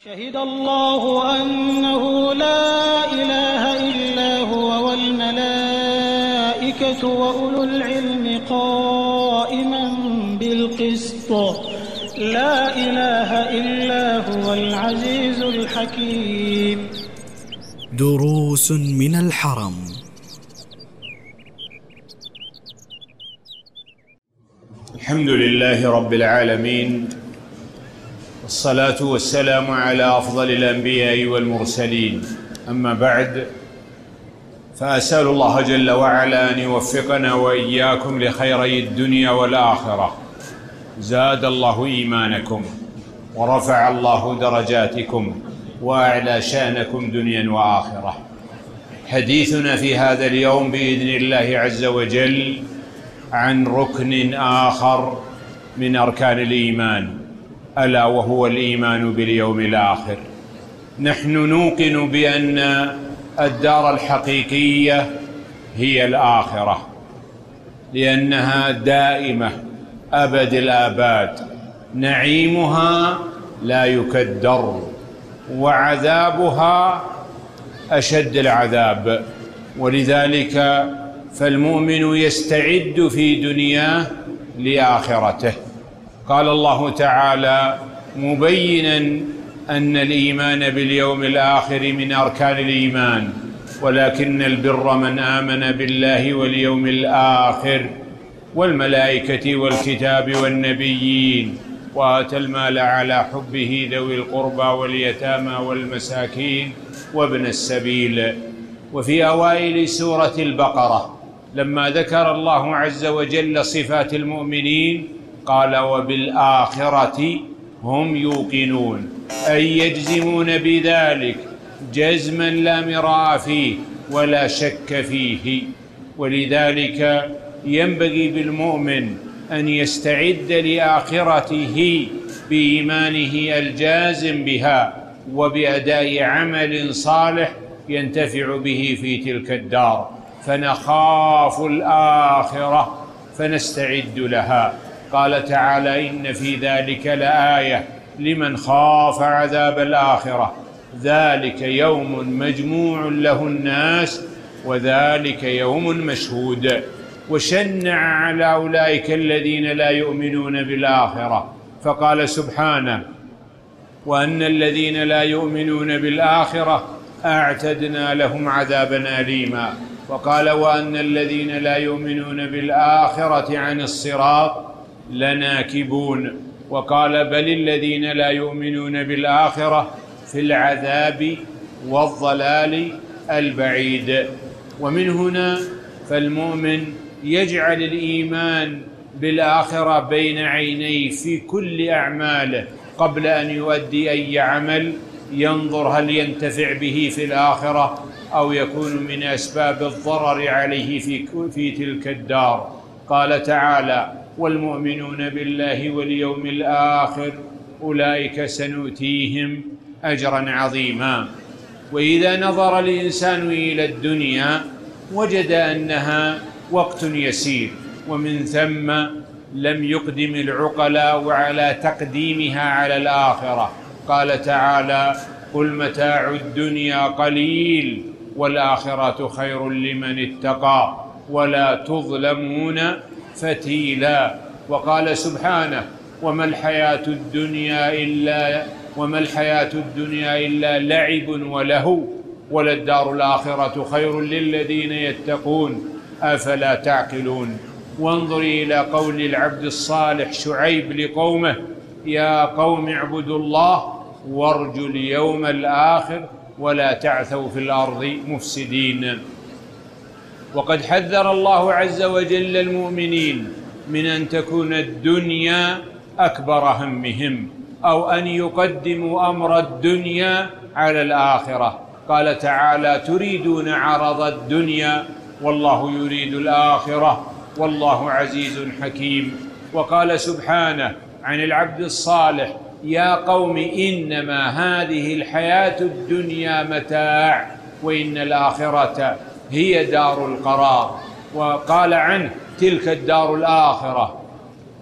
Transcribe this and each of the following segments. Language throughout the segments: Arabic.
شهد الله أنه لا إله إلا هو والملائكة وأولو العلم قائما بالقسط لا إله إلا هو العزيز الحكيم. دروس من الحرم. الحمد لله رب العالمين، والصلاة والسلام على أفضل الأنبياء والمرسلين، أما بعد، فأسأل الله جل وعلا أن يوفقنا وإياكم لخيري الدنيا والآخرة. زاد الله إيمانكم ورفع الله درجاتكم وأعلى شأنكم دنيا وآخرة. حديثنا في هذا اليوم بإذن الله عز وجل عن ركن آخر من أركان الإيمان، ألا وهو الإيمان باليوم الآخر. نحن نوقن بأن الدار الحقيقية هي الآخرة، لأنها دائمة أبد الآباد، نعيمها لا يكدر، وعذابها أشد العذاب. ولذلك فالمؤمن يستعد في دنياه لآخرته. قال الله تعالى مبينا أن الإيمان باليوم الآخر من أركان الإيمان، ولكن البر من آمن بالله واليوم الآخر والملائكة والكتاب والنبيين وآتى المال على حبه ذوي القربى واليتامى والمساكين وابن السبيل. وفي أوائل سورة البقرة لما ذكر الله عز وجل صفات المؤمنين قال وبالآخرة هم يوقنون، أي يجزمون بذلك جزما لا مراء فيه ولا شك فيه. ولذلك ينبغي بالمؤمن أن يستعد لآخرته بإيمانه الجازم بها وبأداء عمل صالح ينتفع به في تلك الدار، فنخاف الآخرة فنستعد لها. قال تعالى إن في ذلك لآية لمن خاف عذاب الآخرة، ذلك يوم مجموع له الناس وذلك يوم مشهود. وشنع على أولئك الذين لا يؤمنون بالآخرة، فقال سبحانه وأن الذين لا يؤمنون بالآخرة أعتدنا لهم عذابا أليما. وقال وأن الذين لا يؤمنون بالآخرة عن الصراط لناكبون. وقال بل الذين لا يؤمنون بالآخرة في العذاب والضلال البعيد. ومن هنا فالمؤمن يجعل الإيمان بالآخرة بين عينيه في كل أعماله قبل أن يؤدي أي عمل، ينظر هل ينتفع به في الآخرة أو يكون من أسباب الضرر عليه في تلك الدار. قال تعالى والمؤمنون بالله واليوم الآخر أولئك سنؤتيهم أجرا عظيما. وإذا نظر الإنسان إلى الدنيا وجد أنها وقت يسير، ومن ثم لم يقدم العقلاء على تقديمها على الآخرة. قال تعالى قل متاع الدنيا قليل والآخرة خير لمن اتقى ولا تظلمون فتيلا. وقال سبحانه وما الحياة الدنيا إلا لعب ولهو وللدار الآخرة خير للذين يتقون أفلا تعقلون. وانظر إلى قول العبد الصالح شعيب لقومه يا قوم اعبدوا الله وارجوا اليوم الآخر ولا تعثوا في الأرض مفسدين. وقد حذر الله عز وجل المؤمنين من أن تكون الدنيا أكبر همهم أو أن يقدموا أمر الدنيا على الآخرة. قال تعالى تريدون عرض الدنيا والله يريد الآخرة والله عزيز حكيم. وقال سبحانه عن العبد الصالح يا قوم إنما هذه الحياة الدنيا متاع وإن الآخرة هي دار القرار. وقال عنه تلك الدار الآخرة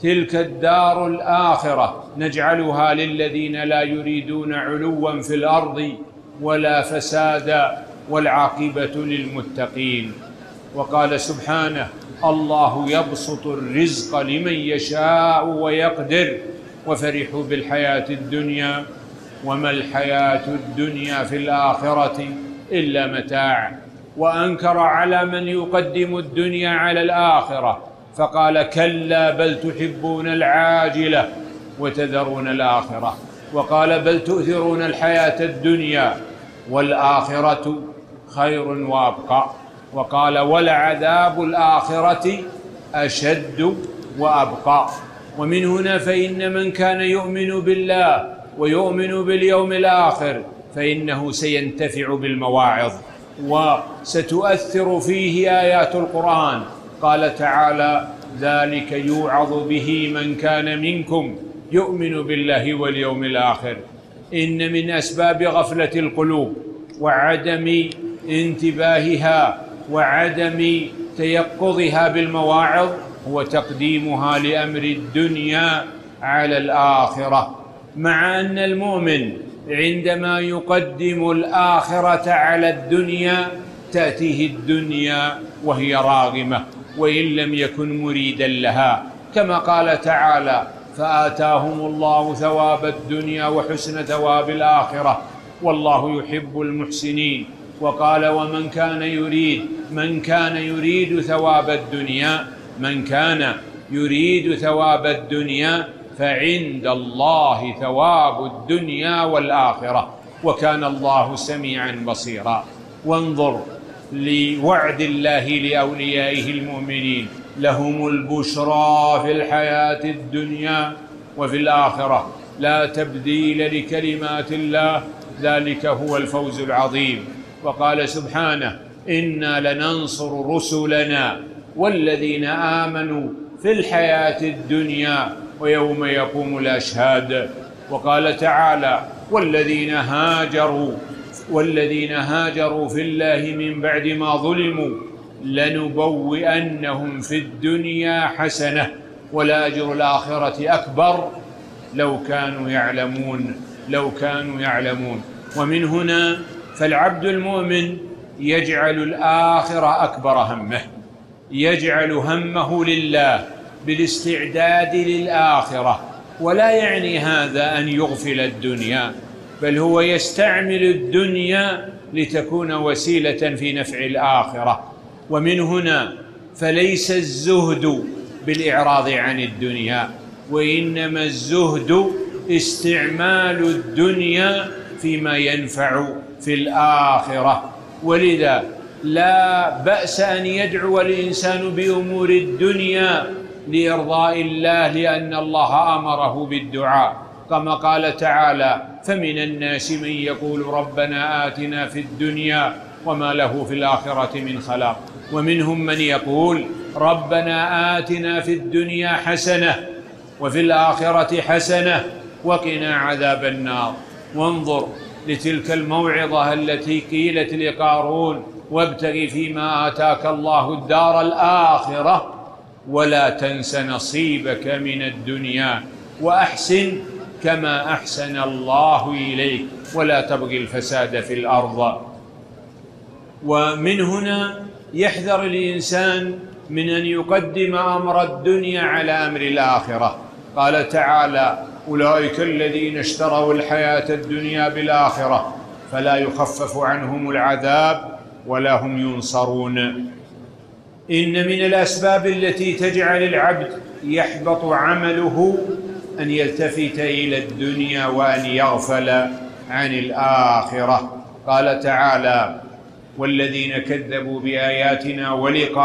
تلك الدار الآخرة نجعلها للذين لا يريدون علوا في الأرض ولا فسادا والعاقبة للمتقين. وقال سبحانه: الله يبسط الرزق لمن يشاء ويقدر وفرحوا بالحياة الدنيا وما الحياة الدنيا في الآخرة إلا متاع. وأنكر على من يقدم الدنيا على الآخرة فقال: كلا بل تحبون العاجلة وتذرون الآخرة. وقال: بل تؤثرون الحياة الدنيا والآخرة خير وأبقى. وقال: ولعذاب الآخرة أشد وأبقى. ومن هنا فإن من كان يؤمن بالله ويؤمن باليوم الآخر فإنه سينتفع بالمواعظ وستؤثر فيه آيات القرآن. قال تعالى: ذلك يوعظ به من كان منكم يؤمن بالله واليوم الآخر. إن من أسباب غفلة القلوب وعدم انتباهها وعدم تيقظها بالمواعظ هو تقديمها لأمر الدنيا على الآخرة، مع أن المؤمن عندما يقدم الآخرة على الدنيا تأتيه الدنيا وهي راغمة وإن لم يكن مريدا لها، كما قال تعالى: فآتاهم الله ثواب الدنيا وحسن ثواب الآخرة والله يحب المحسنين. وقال: ومن كان يريد ثواب الدنيا ثواب الدنيا فعند الله ثواب الدنيا والآخرة وكان الله سميعا بصيرا. وانظر لوعد الله لأوليائه المؤمنين: لهم البشرى في الحياة الدنيا وفي الآخرة لا تبديل لكلمات الله ذلك هو الفوز العظيم. وقال سبحانه: إنا لننصر رسلنا والذين آمنوا في الحياة الدنيا ويوم يقوم الأشهاد. وقال تعالى: والذين هاجروا في الله من بعد ما ظلموا لنبوئنهم في الدنيا حسنة ولأجر الآخرة أكبر لو كانوا يعلمون. ومن هنا فالعبد المؤمن يجعل الآخرة أكبر همه، يجعل همه لله بالاستعداد للآخرة، ولا يعني هذا أن يغفل الدنيا، بل هو يستعمل الدنيا لتكون وسيلة في نفع الآخرة. ومن هنا فليس الزهد بالإعراض عن الدنيا، وإنما الزهد استعمال الدنيا فيما ينفع في الآخرة. ولذا لا بأس أن يدعو الإنسان بأمور الدنيا لإرضاء الله، لأن الله أمره بالدعاء، كما قال تعالى: فمن الناس من يقول ربنا آتنا في الدنيا وما له في الآخرة من خلاق. ومنهم من يقول ربنا آتنا في الدنيا حسنة وفي الآخرة حسنة وقنا عذاب النار. وانظر لتلك الموعظة التي قيلت لقارون: وابتغ فيما آتاك الله الدار الآخرة ولا تنس نصيبك من الدنيا وأحسن كما أحسن الله إليك ولا تبغي الفساد في الأرض. ومن هنا يحذر الإنسان من أن يقدم أمر الدنيا على أمر الآخرة. قال تعالى: أولئك الذين اشتروا الحياة الدنيا بالآخرة فلا يخفف عنهم العذاب ولا هم ينصرون. إن من الأسباب التي تجعل العبد يحبط عمله أن يلتفت إلى الدنيا وأن يغفل عن الآخرة. قال تعالى: والذين كذبوا بآياتنا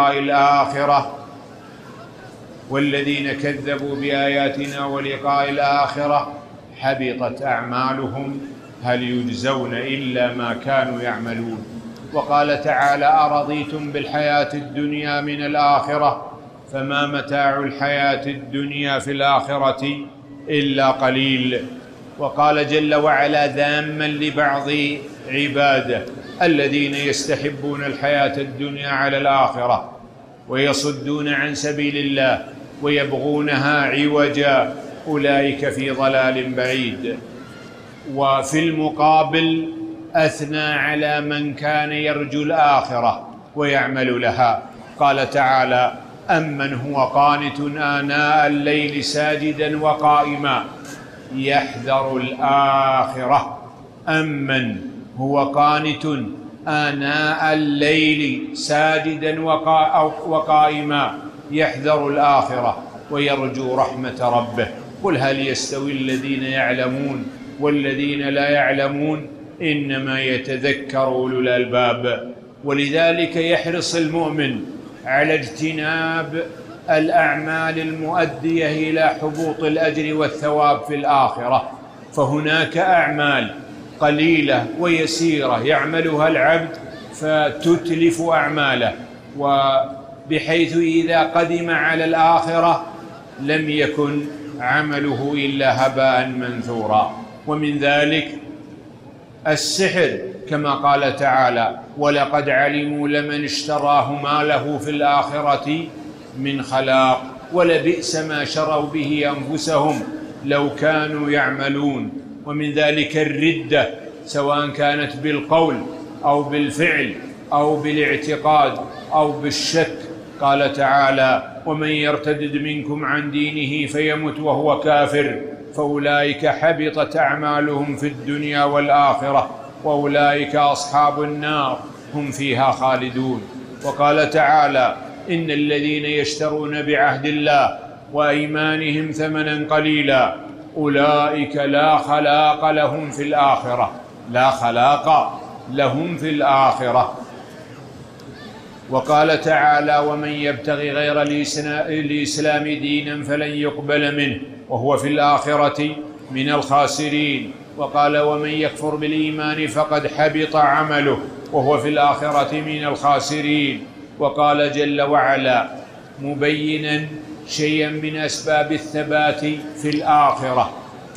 ولقاء الآخرة حبطت أعمالهم هل يجزون إلا ما كانوا يعملون. وقال تعالى: أرضيتم بالحياة الدنيا من الآخرة فما متاع الحياة الدنيا في الآخرة إلا قليل. وقال جل وعلا ذاما لبعض عباده الذين يستحبون الحياة الدنيا على الآخرة ويصدون عن سبيل الله: ويبغونها عوجا أولئك في ضلال بعيد. وفي المقابل أثنى على من كان يرجو الآخرة ويعمل لها، قال تعالى: أمن هو قانت آناء الليل ساجدا وقائما يحذر الآخرة. أمن هو قانت آناء الليل ساجدا وقائما يحذر الآخرة ويرجو رحمة ربه. قل هل يستوي الذين يعلمون والذين لا يعلمون إنما يتذكر أولو الألباب. ولذلك يحرص المؤمن على اجتناب الأعمال المؤدية إلى حبوط الأجر والثواب في الآخرة، فهناك أعمال قليلة ويسيرة يعملها العبد فتتلف أعماله، وبحيث إذا قدم على الآخرة لم يكن عمله إلا هباء منثورا. ومن ذلك السحر، كما قال تعالى: ولقد علموا لمن اشتراه ما له في الآخرة من خلاق ولبئس ما شروا به أنفسهم لو كانوا يعملون. ومن ذلك الردة، سواء كانت بالقول أو بالفعل أو بالاعتقاد أو بالشك. قال تعالى: ومن يرتد منكم عن دينه فيمت وهو كافر فأولئك حبطت أعمالهم في الدنيا والآخرة وأولئك أصحاب النار هم فيها خالدون. وقال تعالى: إن الذين يشترون بعهد الله وأيمانهم ثمنا قليلا أولئك لا خلاق لهم في الآخرة، لا خلاق لهم في الآخرة. وقال تعالى: ومن يبتغي غير الإسلام دينا فلن يقبل منه وهو في الآخرة من الخاسرين. وقال: ومن يكفر بالإيمان فقد حبط عمله وهو في الآخرة من الخاسرين. وقال جل وعلا مبينا شيئا من أسباب الثبات في الآخرة: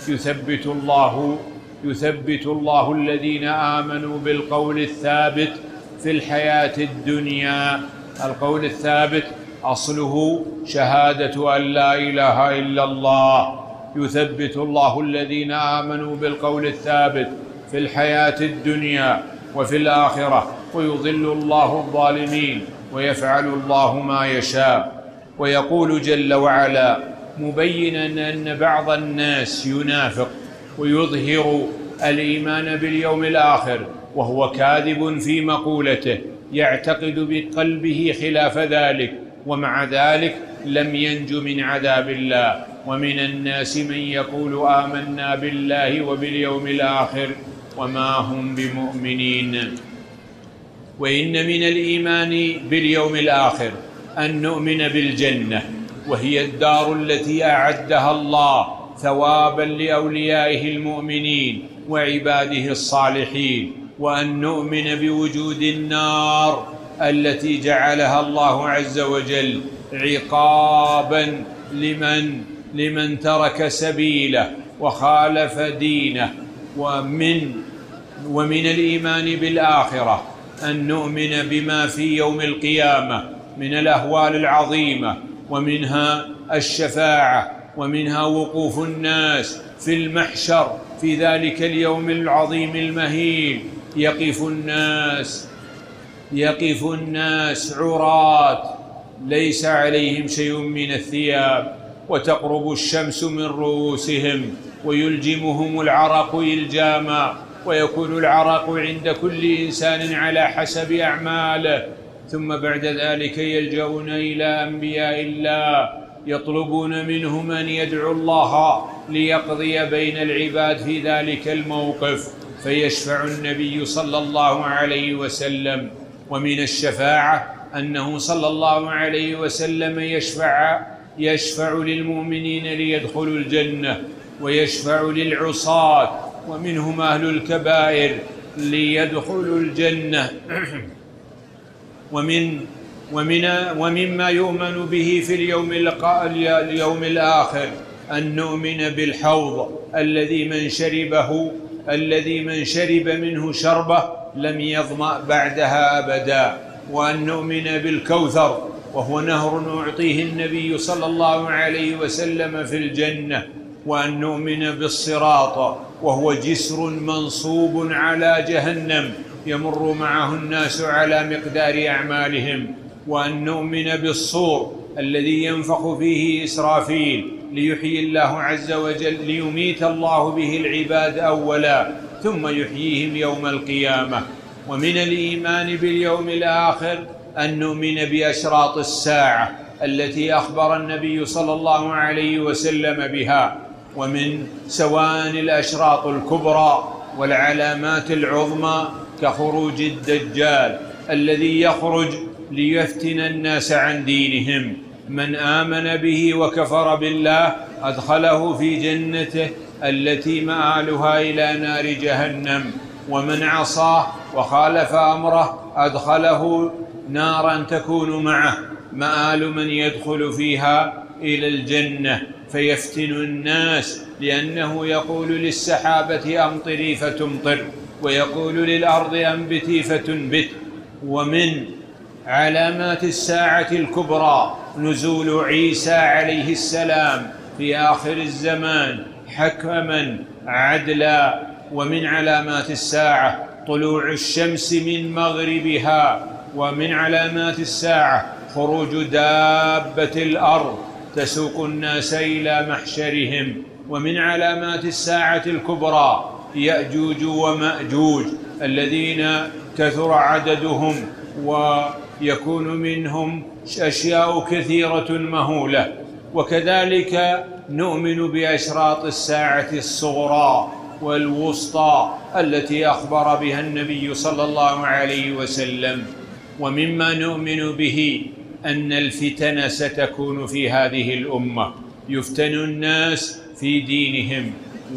يثبت الله الذين آمنوا بالقول الثابت في الحياة الدنيا. القول الثابت أصله شهادة أن لا إله إلا الله. يثبت الله الذين آمنوا بالقول الثابت في الحياة الدنيا وفي الآخرة ويضل الله الظالمين ويفعل الله ما يشاء. ويقول جل وعلا مبينا أن بعض الناس ينافق ويظهر الإيمان باليوم الآخر وهو كاذب في مقولته، يعتقد بقلبه خلاف ذلك، ومع ذلك لم ينج من عذاب الله. ومن الناس من يقول آمنا بالله وباليوم الآخر وما هم بمؤمنين. وإن من الإيمان باليوم الآخر أن نؤمن بالجنة، وهي الدار التي أعدها الله ثوابا لأوليائه المؤمنين وعباده الصالحين، وأن نؤمن بوجود النار التي جعلها الله عز وجل عقابا لمن ترك سبيله وخالف دينه. ومن الإيمان بالآخرة أن نؤمن بما في يوم القيامة من الأهوال العظيمة، ومنها الشفاعة، ومنها وقوف الناس في المحشر في ذلك اليوم العظيم المهين. يقف الناس عراة ليس عليهم شيء من الثياب، وتقرب الشمس من رؤوسهم ويلجمهم العرق إلجاما، ويكون العرق عند كل إنسان على حسب أعماله. ثم بعد ذلك يلجؤون إلى أنبياء الله يطلبون منهم أن يدعوا الله ليقضي بين العباد في ذلك الموقف، فيشفع النبي صلى الله عليه وسلم. ومن الشفاعة أنه صلى الله عليه وسلم يشفع للمؤمنين ليدخلوا الجنة، ويشفع للعصاة ومنهم أهل الكبائر ليدخلوا الجنة. ومما يؤمن به في اليوم الآخر أن نؤمن بالحوض الذي من شرب منه شربة لم يظمأ بعدها أبدا، وأن نؤمن بالكوثر وهو نهر أعطيه النبي صلى الله عليه وسلم في الجنة، وأن نؤمن بالصراط وهو جسر منصوب على جهنم يمر معه الناس على مقدار أعمالهم، وأن نؤمن بالصور الذي ينفخ فيه إسرافيل ليحيي الله عز وجل، ليميت الله به العباد أولا ثم يحييهم يوم القيامة. ومن الإيمان باليوم الآخر أن نؤمن بأشراط الساعة التي أخبر النبي صلى الله عليه وسلم بها، ومن سواء الأشراط الكبرى والعلامات العظمى كخروج الدجال الذي يخرج ليفتن الناس عن دينهم. من آمن به وكفر بالله أدخله في جنته التي مآلها إلى نار جهنم، ومن عصاه وخالف أمره أدخله نارا تكون معه مآل من يدخل فيها إلى الجنة فيفتن الناس، لأنه يقول للسحابة أمطري فتمطر، ويقول للأرض أنبتي فتنبت. ومن علامات الساعة الكبرى نزول عيسى عليه السلام في آخر الزمان حكما عدلا. ومن علامات الساعة طلوع الشمس من مغربها. ومن علامات الساعة خروج دابة الأرض تسوق الناس إلى محشرهم. ومن علامات الساعة الكبرى يأجوج ومأجوج الذين كثر عددهم ويكون منهم أشياء كثيرة مهولة. وكذلك نؤمن بأشراط الساعة الصغرى والوسطى التي أخبر بها النبي صلى الله عليه وسلم. ومما نؤمن به أن الفتن ستكون في هذه الأمة، يفتن الناس في دينهم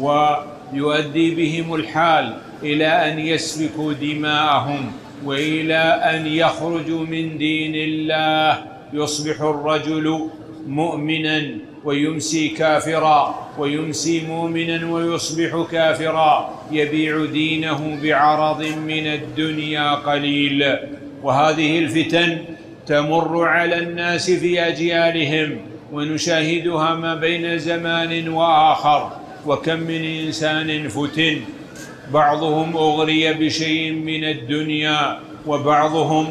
ويؤدي بهم الحال إلى أن يسفكوا دماءهم وإلى أن يخرجوا من دين الله. يصبح الرجل مؤمنا ويمسي كافرا، ويمسي مؤمنا ويصبح كافرا، يبيع دينه بعرض من الدنيا قليل. وهذه الفتن تمر على الناس في أجيالهم، ونشاهدها ما بين زمان وآخر. وكم من إنسان فتن، بعضهم أغري بشيء من الدنيا، وبعضهم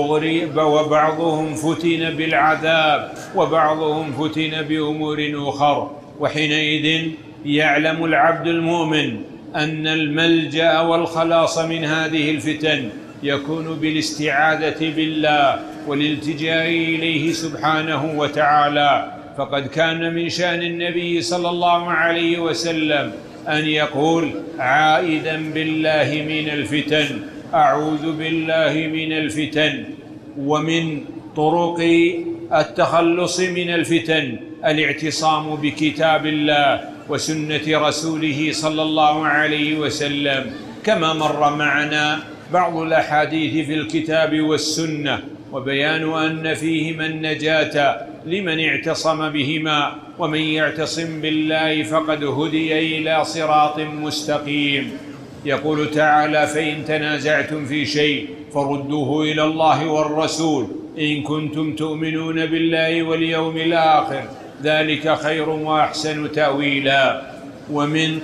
فتن بالعذاب، وبعضهم فتن بأمور أخرى. وحينئذ يعلم العبد المؤمن أن الملجأ والخلاص من هذه الفتن يكون بالاستعاذة بالله والالتجاء إليه سبحانه وتعالى. فقد كان من شأن النبي صلى الله عليه وسلم أن يقول عائذا بالله من الفتن، أعوذ بالله من الفتن. ومن طرق التخلص من الفتن الاعتصام بكتاب الله وسنة رسوله صلى الله عليه وسلم، كما مر معنا بعض الأحاديث في الكتاب والسنة، وبيان أن فيهما النجاة لمن اعتصم بهما، ومن يعتصم بالله فقد هدي إلى صراط مستقيم. يقول تعالى فإن تنازعتم في شيء فردوه إلى الله والرسول إن كنتم تؤمنون بالله واليوم الآخر ذلك خير وأحسن تأويلا. ومن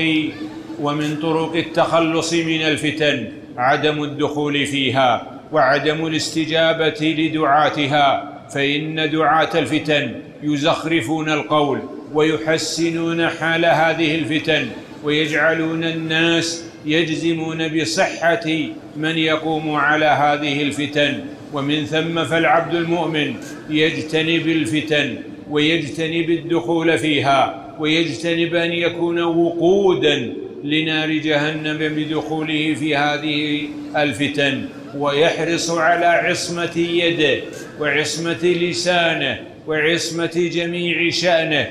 طرق التخلص من الفتن عدم الدخول فيها وعدم الاستجابة لدعاتها، فإن دعاة الفتن يزخرفون القول ويحسنون حال هذه الفتن، ويجعلون الناس يجزمون بصحة من يقوم على هذه الفتن. ومن ثم فالعبد المؤمن يجتنب الفتن ويجتنب الدخول فيها، ويجتنب أن يكون وقودا لنار جهنم بدخوله في هذه الفتن، ويحرص على عصمة يده وعصمة لسانه وعصمة جميع شأنه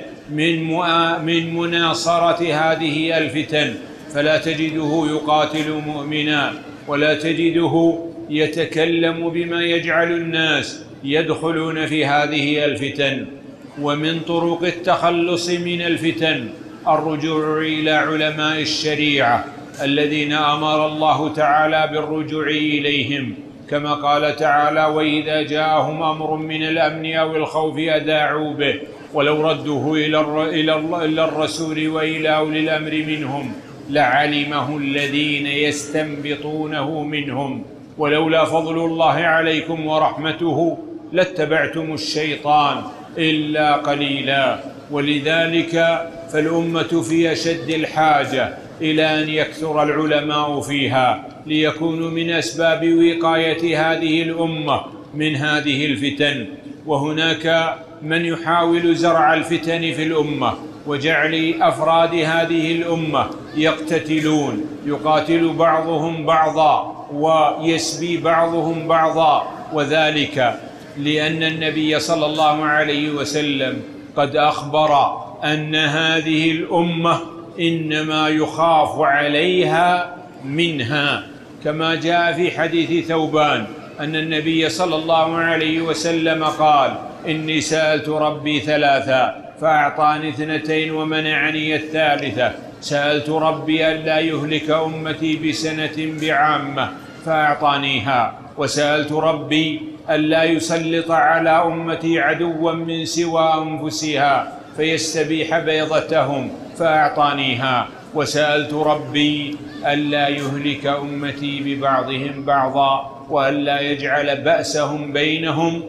من مناصرة هذه الفتن. فلا تجده يقاتل مؤمنا، ولا تجده يتكلم بما يجعل الناس يدخلون في هذه الفتن. ومن طرق التخلص من الفتن الرجوع إلى علماء الشريعة الذين أمر الله تعالى بالرجوع إليهم، كما قال تعالى: وإذا جاءهم أمر من الأمن أو الخوف أذاعوا به ولو ردوه إلى الرسول وإلى أولي الأمر منهم لعلمه الذين يستنبطونه منهم ولولا فضل الله عليكم ورحمته لاتبعتم الشيطان إلا قليلا. ولذلك فالأمة في أشد الحاجة إلى أن يكثر العلماء فيها ليكونوا من أسباب وقاية هذه الأمة من هذه الفتن. وهناك من يحاول زرع الفتن في الأمة وجعل أفراد هذه الأمة يقتتلون، يقاتل بعضهم بعضا ويسبي بعضهم بعضا، وذلك لأن النبي صلى الله عليه وسلم قد أخبر أن هذه الأمة إنما يخاف عليها منها، كما جاء في حديث ثوبان أن النبي صلى الله عليه وسلم قال: إني سألت ربي ثلاثا فأعطاني 2 ومنعني الثالثة، سألت ربي ألا يهلك أمتي بسنة بعامة فأعطانيها، وسألت ربي ألا يسلط على أمتي عدوا من سوى أنفسها فيستبيح بيضتهم فأعطانيها، وسألت ربي ألا يهلك أمتي ببعضهم بعضا وألا يجعل بأسهم بينهم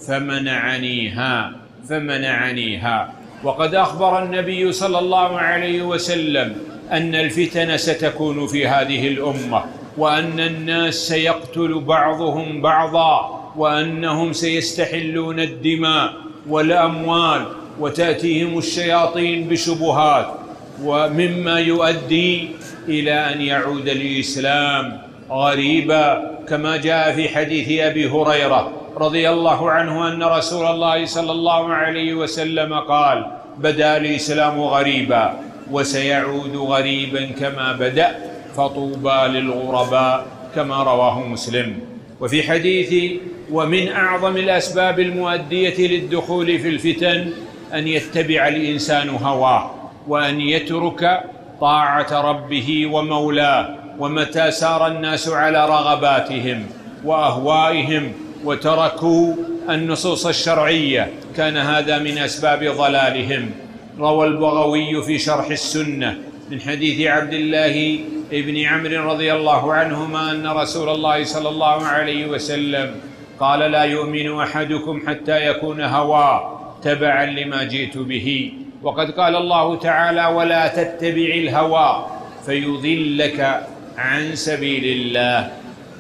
فمنعنيها. وقد أخبر النبي صلى الله عليه وسلم أن الفتن ستكون في هذه الأمة، وأن الناس سيقتل بعضهم بعضا، وأنهم سيستحلون الدماء والأموال، وتأتيهم الشياطين بشبهات، ومما يؤدي إلى أن يعود الإسلام غريبا، كما جاء في حديث أبي هريرة رضي الله عنه أن رسول الله صلى الله عليه وسلم قال: بدأ الإسلام غريبا وسيعود غريبا كما بدأ فطوبى للغرباء، كما رواه مسلم. وفي حديث: ومن أعظم الأسباب المؤدية للدخول في الفتن أن يتبع الإنسان هواه وأن يترك طاعة ربه ومولاه. ومتى سار الناس على رغباتهم وأهوائهم وتركوا النصوص الشرعية كان هذا من أسباب ضلالهم. روى البغوي في شرح السنة من حديث عبد الله بن عمرو رضي الله عنهما أن رسول الله صلى الله عليه وسلم قال: لا يؤمن أحدكم حتى يكون هواه تبعا لما جئت به. وقد قال الله تعالى: ولا تتبع الهوى فيضلك عن سبيل الله.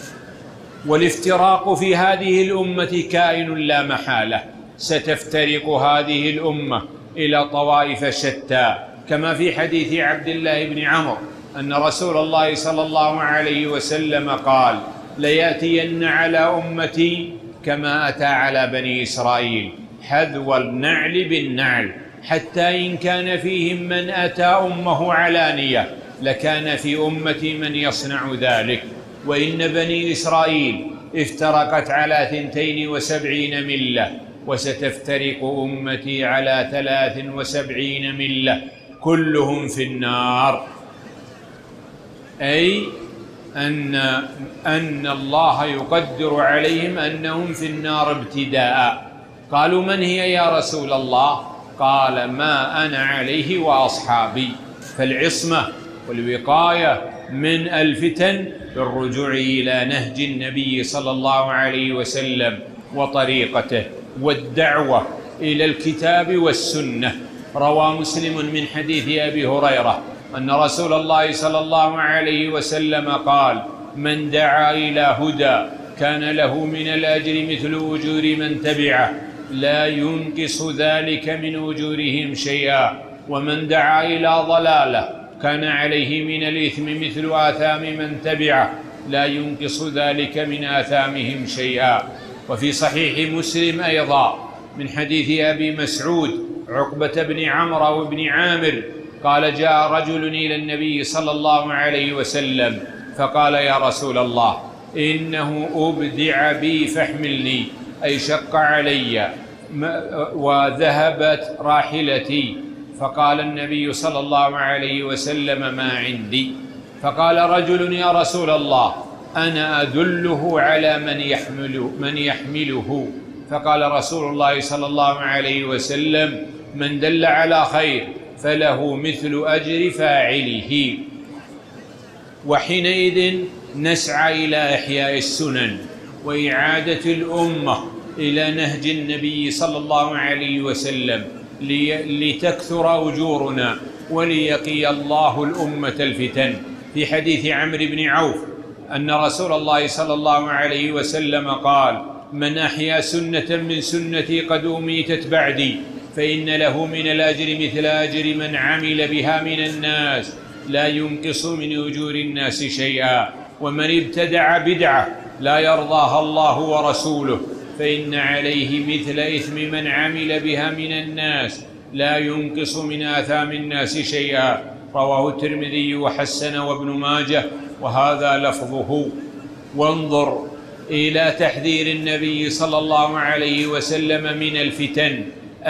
والافتراق في هذه الأمة كائن لا محالة، ستفترق هذه الأمة إلى طوائف شتى، كما في حديث عبد الله بن عمرو أن رسول الله صلى الله عليه وسلم قال: ليأتين على أمتي كما أتى على بني إسرائيل حذو النعل بالنعل، حتى إن كان فيهم من أتى أمه علانية لكان في أمتي من يصنع ذلك. وإن بني إسرائيل افترقت على 72 ملة، وستفترق أمتي على 73 ملة كلهم في النار، أي أن الله يقدر عليهم أنهم في النار ابتداء. قالوا: من هي يا رسول الله؟ قال: ما أنا عليه وأصحابي. فالعصمة والوقاية من الفتن بالرجوع إلى نهج النبي صلى الله عليه وسلم وطريقته والدعوة إلى الكتاب والسنة. روى مسلم من حديث أبي هريرة أن رسول الله صلى الله عليه وسلم قال: من دعا إلى هدى كان له من الأجر مثل أجور من تبعه لا ينقص ذلك من أجورهم شيئا، ومن دعا إلى ضلالة كان عليه من الإثم مثل آثام من تبعه لا ينقص ذلك من آثامهم شيئا. وفي صحيح مسلم أيضا من حديث أبي مسعود عقبة بن عمرو بن عامر قال: جاء رجل إلى النبي صلى الله عليه وسلم فقال: يا رسول الله، إنه أبدع بي فاحملني، أي شق علي وذهبت راحلتي. فقال النبي صلى الله عليه وسلم: ما عندي. فقال رجل: يا رسول الله، أنا أدله على من يحمله. فقال رسول الله صلى الله عليه وسلم: من دل على خير فله مثل أجر فاعله. وحينئذ نسعى إلى إحياء السنن وإعادة الأمة إلى نهج النبي صلى الله عليه وسلم لتكثر أجورنا وليقي الله الأمة الفتن. في حديث عمرو بن عوف أن رسول الله صلى الله عليه وسلم قال: من أحيا سنة من سنتي قد أميتت بعدي فإن له من الأجر مثل أجر من عمل بها من الناس لا ينقص من أجور الناس شيئا. ومن ابتدع بدعة لا يرضاها الله ورسوله فإن عليه مثل إثم من عمل بها من الناس لا ينقص من آثام الناس شيئا. رواه الترمذي وحسنه وابن ماجه وهذا لفظه. وانظر إلى تحذير النبي صلى الله عليه وسلم من الفتن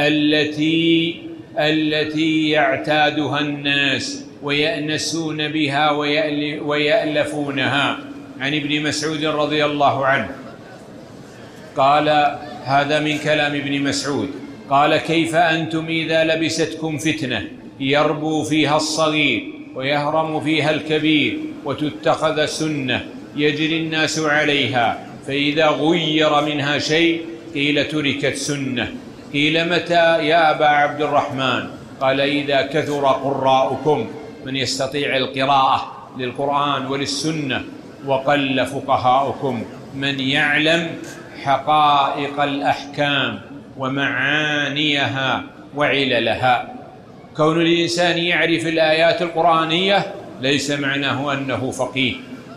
التي يعتادها الناس ويأنسون بها ويألفونها. عن ابن مسعود رضي الله عنه قال: هذا من كلام ابن مسعود قال: كيف أنتم إذا لبستكم فتنة يربو فيها الصغير ويهرم فيها الكبير وتتخذ سنة يجري الناس عليها، فإذا غير منها شيء قيل تركت سنة. قيل: متى يا أبا عبد الرحمن؟ قال: إذا كثر قراؤكم، من يستطيع القراءة للقرآن وللسنة، وقل فقهاؤكم، من يعلم حقائق الأحكام ومعانيها وعللها. كون الإنسان يعرف الآيات القرآنية ليس معناه أنه فقيه.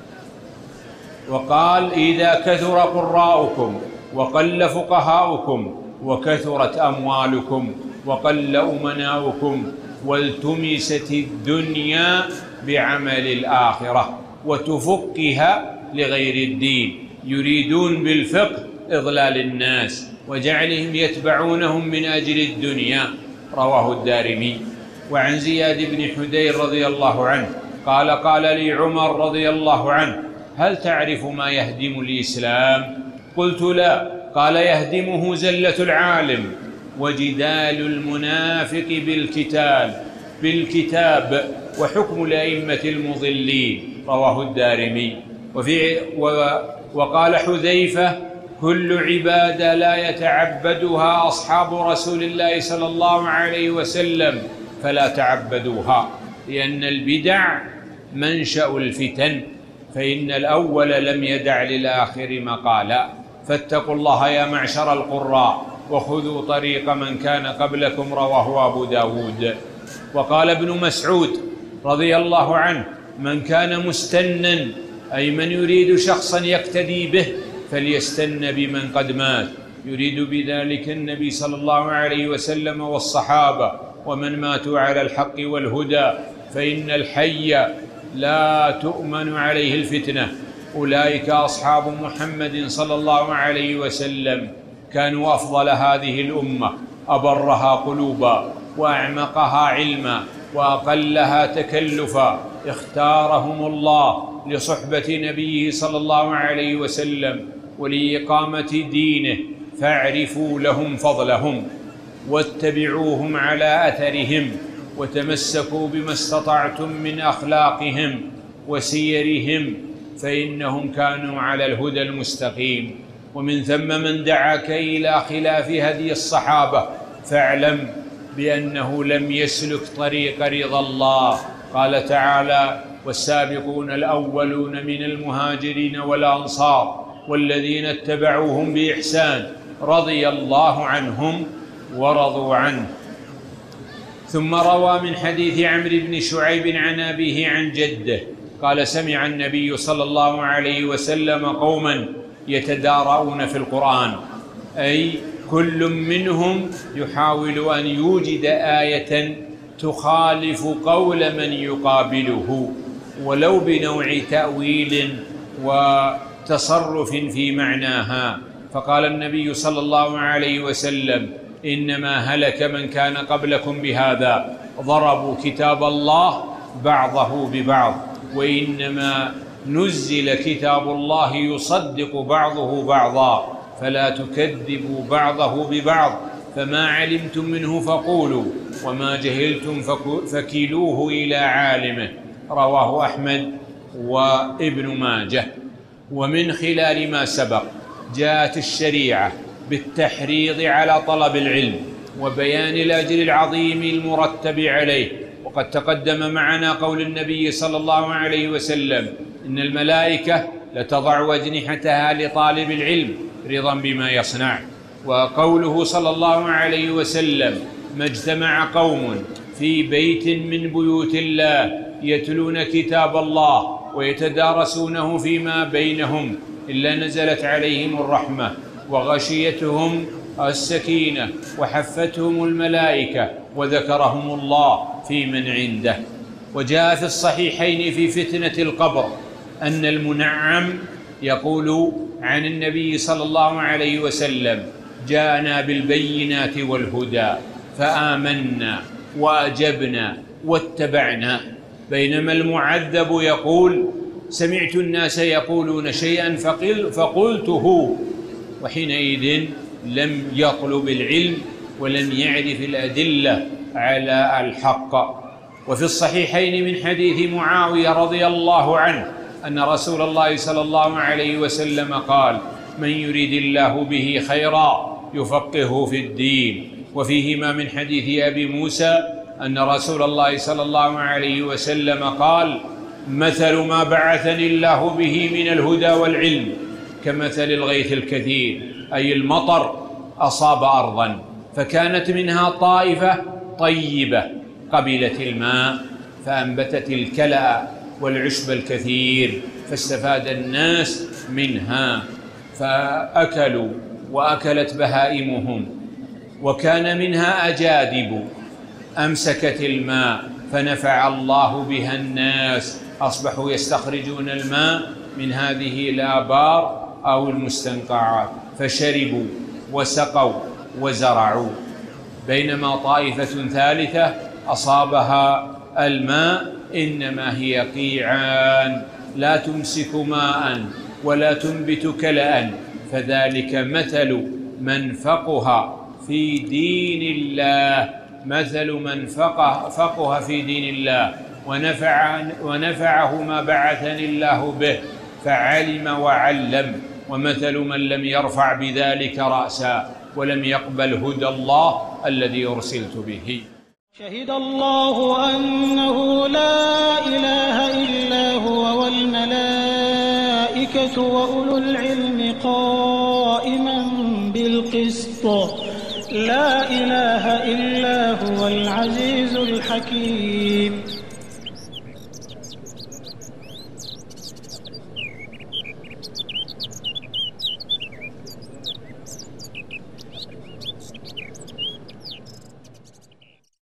وقال: إذا كثر قراؤكم وقل فقهاؤكم وكثرت أموالكم وقل أمناؤكم والتمست الدنيا بعمل الآخرة وتفقها لغير الدين، يريدون بالفقه إضلال الناس وجعلهم يتبعونهم من أجل الدنيا. رواه الدارمي. وعن زياد بن حدير رضي الله عنه قال: قال لي عمر رضي الله عنه: هل تعرف ما يهدم الإسلام؟ قلت: لا. قال: يهدمه زلة العالم وجدال المنافق بالكتاب وحكم الأئمة المضلين. رواه الدارمي. وقال حذيفة: كل عبادة لا يتعبدها أصحاب رسول الله صلى الله عليه وسلم فلا تعبدوها، لأن البدع منشأ الفتن، فإن الأول لم يدع للآخر مقالا. فاتقوا الله يا معشر القراء وخذوا طريق من كان قبلكم. رواه أبو داود. وقال ابن مسعود رضي الله عنه: من كان مستنا، أي من يريد شخصا يقتدي به، فليستن بمن قد مات، يريد بذلك النبي صلى الله عليه وسلم والصحابة ومن ماتوا على الحق والهدى، فإن الحي لا تؤمن عليه الفتنة. أولئك أصحاب محمد صلى الله عليه وسلم، كانوا أفضل هذه الأمة، أبرها قلوبا وأعمقها علما وأقلها تكلفا. اختارهم الله لصحبة نبيه صلى الله عليه وسلم ولإقامة دينه، فاعرفوا لهم فضلهم واتبعوهم على أثرهم وتمسكوا بما استطعتم من أخلاقهم وسيرهم، فإنهم كانوا على الهدى المستقيم. ومن ثم من دعاك إلى خلاف هدي الصحابة فاعلم بأنه لم يسلك طريق رضا الله. قال تعالى: والسابقون الأولون من المهاجرين والأنصار والذين اتبعوهم بإحسان رضي الله عنهم ورضوا عنه. ثم روى من حديث عمرو بن شعيب عن أبيه عن جده قال: سمع النبي صلى الله عليه وسلم قوما يتدارؤون في القرآن، أي كل منهم يحاول أن يوجد آية تخالف قول من يقابله ولو بنوع تأويل وتصرف في معناها. فقال النبي صلى الله عليه وسلم: إنما هلك من كان قبلكم بهذا، ضربوا كتاب الله بعضه ببعض، وإنما نزل كتاب الله يصدق بعضه بعضا فلا تكذبوا بعضه ببعض، فما علمتم منه فقولوا وما جهلتم فكلوه إلى عالمه. رواه أحمد وابن ماجه. ومن خلال ما سبق جاءت الشريعة بالتحريض على طلب العلم وبيان الأجر العظيم المرتب عليه. وقد تقدم معنا قول النبي صلى الله عليه وسلم: إن الملائكة لتضع أجنحتها لطالب العلم رضا بما يصنع. وقوله صلى الله عليه وسلم: ما اجتمع قوم في بيت من بيوت الله يتلون كتاب الله ويتدارسونه فيما بينهم إلا نزلت عليهم الرحمة وغشيتهم السكينة وحفتهم الملائكة وذكرهم الله في من عنده. وجاء في الصحيحين في فتنة القبر أن المنعم يقول عن النبي صلى الله عليه وسلم: جاءنا بالبينات والهدى فآمنا وأجبنا واتبعنا. بينما المعذب يقول: سمعت الناس يقولون شيئا فقلته، وحينئذ لم يطلب العلم ولم يعرف الأدلة على الحق. وفي الصحيحين من حديث معاوية رضي الله عنه أن رسول الله صلى الله عليه وسلم قال: من يريد الله به خيرا يفقهه في الدين. وفيهما من حديث أبي موسى أن رسول الله صلى الله عليه وسلم قال: مثل ما بعثني الله به من الهدى والعلم كمثل الغيث الكثير، أي المطر أصاب أرضا فكانت منها طائفة طيبة قبلت الماء فأنبتت الكلأ والعشب الكثير فاستفاد الناس منها فأكلوا وأكلت بهائمهم. وكان منها أجادب أمسكت الماء فنفع الله بها الناس، أصبحوا يستخرجون الماء من هذه الآبار أو المستنقعات فشربوا وسقوا وزرعوا. بينما طائفة ثالثة أصابها الماء إنما هي قيعان لا تمسك ماء ولا تنبت كلأ، فذلك مثل من فقه في دين الله، مثل من فقه في دين الله ونفعه ما بعثني الله به فعلم وعلم، ومثل من لم يرفع بذلك رأسا ولم يقبل هدى الله الذي أرسلت به. شهد الله أنه لا إله إلا هو والملائكة وأولو العلم قائما بالقسط لا إله إلا هو العزيز الحكيم.